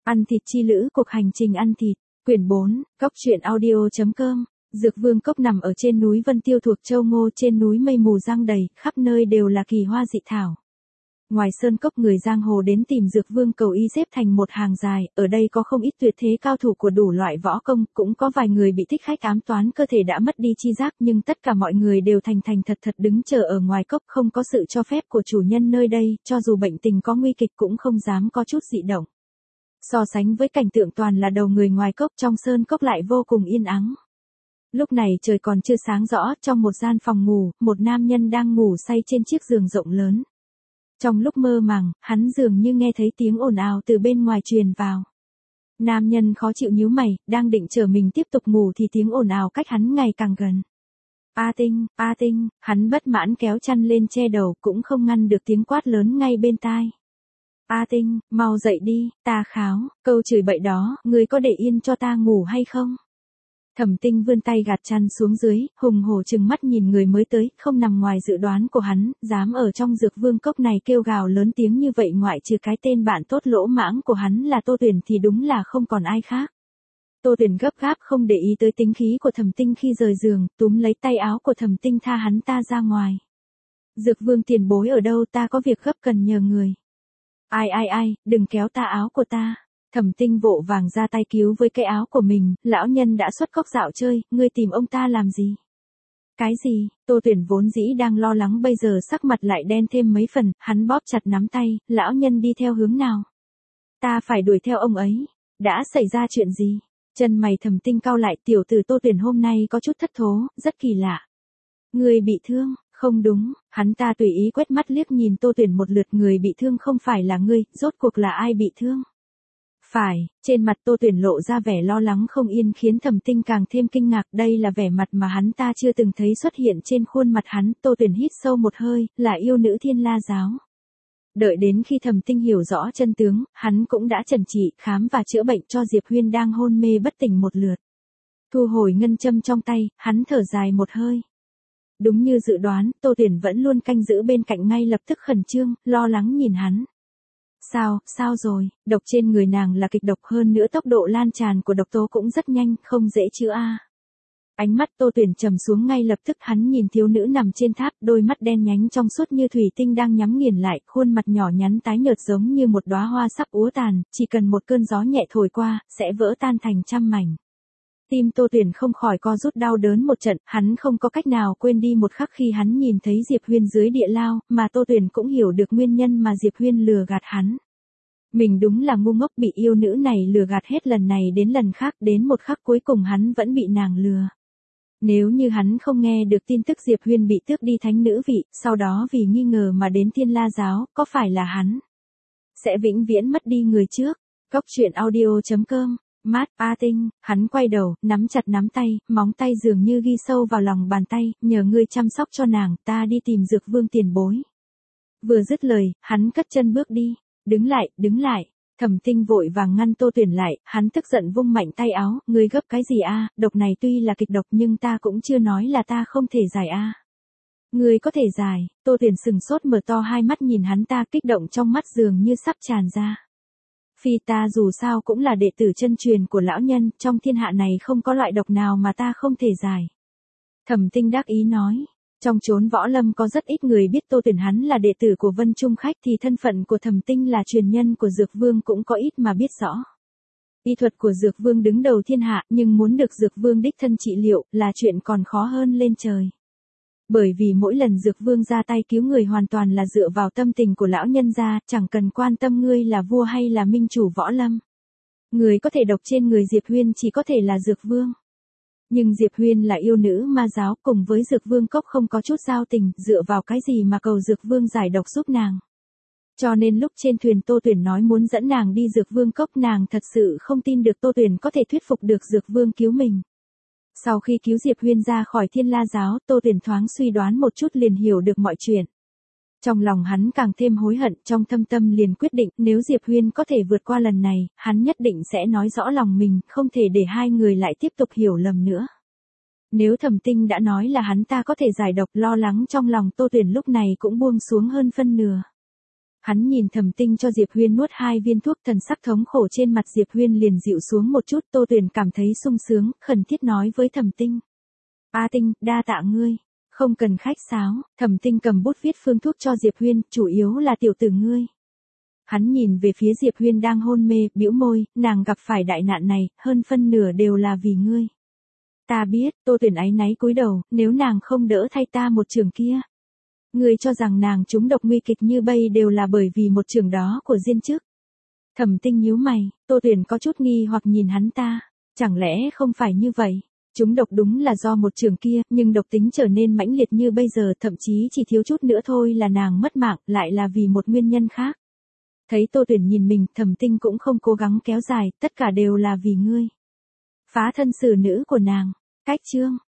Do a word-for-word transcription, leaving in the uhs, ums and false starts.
Ăn thịt chi lữ, cuộc hành trình ăn thịt, quyển bốn, cốc truyện audio chấm com. Dược Vương Cốc nằm ở trên núi Vân Tiêu thuộc Châu Ngô, trên núi mây mù giăng đầy, khắp nơi đều là kỳ hoa dị thảo. Ngoài sơn cốc, người giang hồ đến tìm Dược Vương cầu y xếp thành một hàng dài, ở đây có không ít tuyệt thế cao thủ của đủ loại võ công, cũng có vài người bị thích khách ám toán cơ thể đã mất đi chi giác, nhưng tất cả mọi người đều thành thành thật thật đứng chờ ở ngoài cốc, không có sự cho phép của chủ nhân nơi đây, cho dù bệnh tình có nguy kịch cũng không dám có chút dị động. So sánh với cảnh tượng toàn là đầu người ngoài cốc, trong sơn cốc lại vô cùng yên ắng. Lúc này trời còn chưa sáng rõ, trong một gian phòng ngủ, một nam nhân đang ngủ say trên chiếc giường rộng lớn. Trong lúc mơ màng, hắn dường như nghe thấy tiếng ồn ào từ bên ngoài truyền vào. Nam nhân khó chịu nhíu mày, đang định chờ mình tiếp tục ngủ thì tiếng ồn ào cách hắn ngày càng gần. A Tinh, A Tinh, hắn bất mãn kéo chăn lên che đầu, cũng không ngăn được tiếng quát lớn ngay bên tai. A Tinh, mau dậy đi, ta kháo, câu chửi bậy đó, ngươi có để yên cho ta ngủ hay không? Thẩm Tinh vươn tay gạt chăn xuống dưới, hùng hổ trừng mắt nhìn người mới tới, không nằm ngoài dự đoán của hắn, dám ở trong Dược Vương Cốc này kêu gào lớn tiếng như vậy, ngoại trừ cái tên bạn tốt lỗ mãng của hắn là Tô Tuyển thì đúng là không còn ai khác. Tô Tuyển gấp gáp không để ý tới tính khí của Thẩm Tinh khi rời giường, túm lấy tay áo của Thẩm Tinh tha hắn ta ra ngoài. Dược Vương tiền bối ở đâu, ta có việc gấp cần nhờ người. Ai ai ai, đừng kéo ta áo của ta. Thẩm Tinh vội vàng ra tay cứu với cái áo của mình, lão nhân đã xuất cốc dạo chơi, ngươi tìm ông ta làm gì? Cái gì? Tô Tuyển vốn dĩ đang lo lắng, bây giờ sắc mặt lại đen thêm mấy phần, hắn bóp chặt nắm tay, lão nhân đi theo hướng nào? Ta phải đuổi theo ông ấy. Đã xảy ra chuyện gì? Chân mày Thẩm Tinh cau lại, tiểu tử Tô Tuyển hôm nay có chút thất thố, rất kỳ lạ. Người bị thương? Không đúng, hắn ta tùy ý quét mắt liếc nhìn Tô Tuyển một lượt, người bị thương không phải là ngươi, rốt cuộc là ai bị thương? Phải, trên mặt Tô Tuyển lộ ra vẻ lo lắng không yên khiến Thẩm Tinh càng thêm kinh ngạc, đây là vẻ mặt mà hắn ta chưa từng thấy xuất hiện trên khuôn mặt hắn. Tô Tuyển hít sâu một hơi, là yêu nữ Thiên La giáo. Đợi đến khi Thẩm Tinh hiểu rõ chân tướng, hắn cũng đã chẩn trị, khám và chữa bệnh cho Diệp Huyên đang hôn mê bất tỉnh một lượt. Thu hồi ngân châm trong tay, hắn thở dài một hơi. Đúng như dự đoán, Tô Tuyển vẫn luôn canh giữ bên cạnh, ngay lập tức khẩn trương, lo lắng nhìn hắn. Sao, sao rồi, độc trên người nàng là kịch độc, hơn nữa tốc độ lan tràn của độc tố cũng rất nhanh, không dễ chữa a. Ánh mắt Tô Tuyển trầm xuống, ngay lập tức hắn nhìn thiếu nữ nằm trên tháp, đôi mắt đen nhánh trong suốt như thủy tinh đang nhắm nghiền lại, khuôn mặt nhỏ nhắn tái nhợt giống như một đóa hoa sắp úa tàn, chỉ cần một cơn gió nhẹ thổi qua, sẽ vỡ tan thành trăm mảnh. Tim Tô Tuyển không khỏi co rút đau đớn một trận, hắn không có cách nào quên đi một khắc khi hắn nhìn thấy Diệp Huyên dưới địa lao, mà Tô Tuyển cũng hiểu được nguyên nhân mà Diệp Huyên lừa gạt hắn. Mình đúng là ngu ngốc, bị yêu nữ này lừa gạt hết lần này đến lần khác, đến một khắc cuối cùng hắn vẫn bị nàng lừa. Nếu như hắn không nghe được tin tức Diệp Huyên bị tước đi thánh nữ vị, sau đó vì nghi ngờ mà đến Thiên La giáo, có phải là hắn sẽ vĩnh viễn mất đi người trước? Cốc truyện audio chấm com. Mát, A Tinh, hắn quay đầu, nắm chặt nắm tay, móng tay dường như ghi sâu vào lòng bàn tay, nhờ ngươi chăm sóc cho nàng, ta đi tìm Dược Vương tiền bối. Vừa dứt lời, hắn cất chân bước đi. Đứng lại, đứng lại. Thẩm Tinh vội vàng ngăn Tô Tuyển lại, hắn tức giận vung mạnh tay áo, ngươi gấp cái gì a? Độc này tuy là kịch độc nhưng ta cũng chưa nói là ta không thể giải a. Ngươi có thể giải. Tô Tuyển sừng sốt mở to hai mắt nhìn hắn ta, kích động trong mắt dường như sắp tràn ra. Phi, ta dù sao cũng là đệ tử chân truyền của lão nhân, trong thiên hạ này không có loại độc nào mà ta không thể giải. Thẩm Tinh đắc ý nói, trong chốn võ lâm có rất ít người biết Tô Tuyển hắn là đệ tử của Vân Trung Khách, thì thân phận của Thẩm Tinh là truyền nhân của Dược Vương cũng có ít mà biết rõ. Y thuật của Dược Vương đứng đầu thiên hạ, nhưng muốn được Dược Vương đích thân trị liệu là chuyện còn khó hơn lên trời. Bởi vì mỗi lần Dược Vương ra tay cứu người hoàn toàn là dựa vào tâm tình của lão nhân gia, chẳng cần quan tâm ngươi là vua hay là minh chủ võ lâm. Người có thể độc trên người Diệp Huyên chỉ có thể là Dược Vương. Nhưng Diệp Huyên là yêu nữ ma giáo, cùng với Dược Vương Cốc không có chút giao tình, dựa vào cái gì mà cầu Dược Vương giải độc giúp nàng. Cho nên lúc trên thuyền Tô Tuyển nói muốn dẫn nàng đi Dược Vương Cốc, nàng thật sự không tin được Tô Tuyển có thể thuyết phục được Dược Vương cứu mình. Sau khi cứu Diệp Huyên ra khỏi Thiên La giáo, Tô Tuyển thoáng suy đoán một chút liền hiểu được mọi chuyện. Trong lòng hắn càng thêm hối hận, trong thâm tâm liền quyết định, nếu Diệp Huyên có thể vượt qua lần này, hắn nhất định sẽ nói rõ lòng mình, không thể để hai người lại tiếp tục hiểu lầm nữa. Nếu Thẩm Tinh đã nói là hắn ta có thể giải độc, lo lắng trong lòng Tô Tuyển lúc này cũng buông xuống hơn phân nửa. Hắn nhìn Thẩm Tinh cho Diệp Huyên nuốt hai viên thuốc, thần sắc thống khổ trên mặt Diệp Huyên liền dịu xuống một chút, Tô Tuyển cảm thấy sung sướng, khẩn thiết nói với Thẩm Tinh. A Tinh, đa tạ ngươi. Không cần khách sáo, Thẩm Tinh cầm bút viết phương thuốc cho Diệp Huyên, chủ yếu là tiểu tử ngươi. Hắn nhìn về phía Diệp Huyên đang hôn mê, bĩu môi, nàng gặp phải đại nạn này, hơn phân nửa đều là vì ngươi. Ta biết, Tô Tuyển áy náy cúi đầu, nếu nàng không đỡ thay ta một trường kia. Ngươi cho rằng nàng trúng độc nguy kịch như bây đều là bởi vì một trường đó của Diên Chức. Thẩm Tinh nhíu mày, Tô Tuyển có chút nghi hoặc nhìn hắn ta, chẳng lẽ không phải như vậy? Trúng độc đúng là do một trường kia, nhưng độc tính trở nên mãnh liệt như bây giờ, thậm chí chỉ thiếu chút nữa thôi là nàng mất mạng, lại là vì một nguyên nhân khác. Thấy Tô Tuyển nhìn mình, Thẩm Tinh cũng không cố gắng kéo dài, tất cả đều là vì ngươi. Phá thân xử nữ của nàng. Cách chương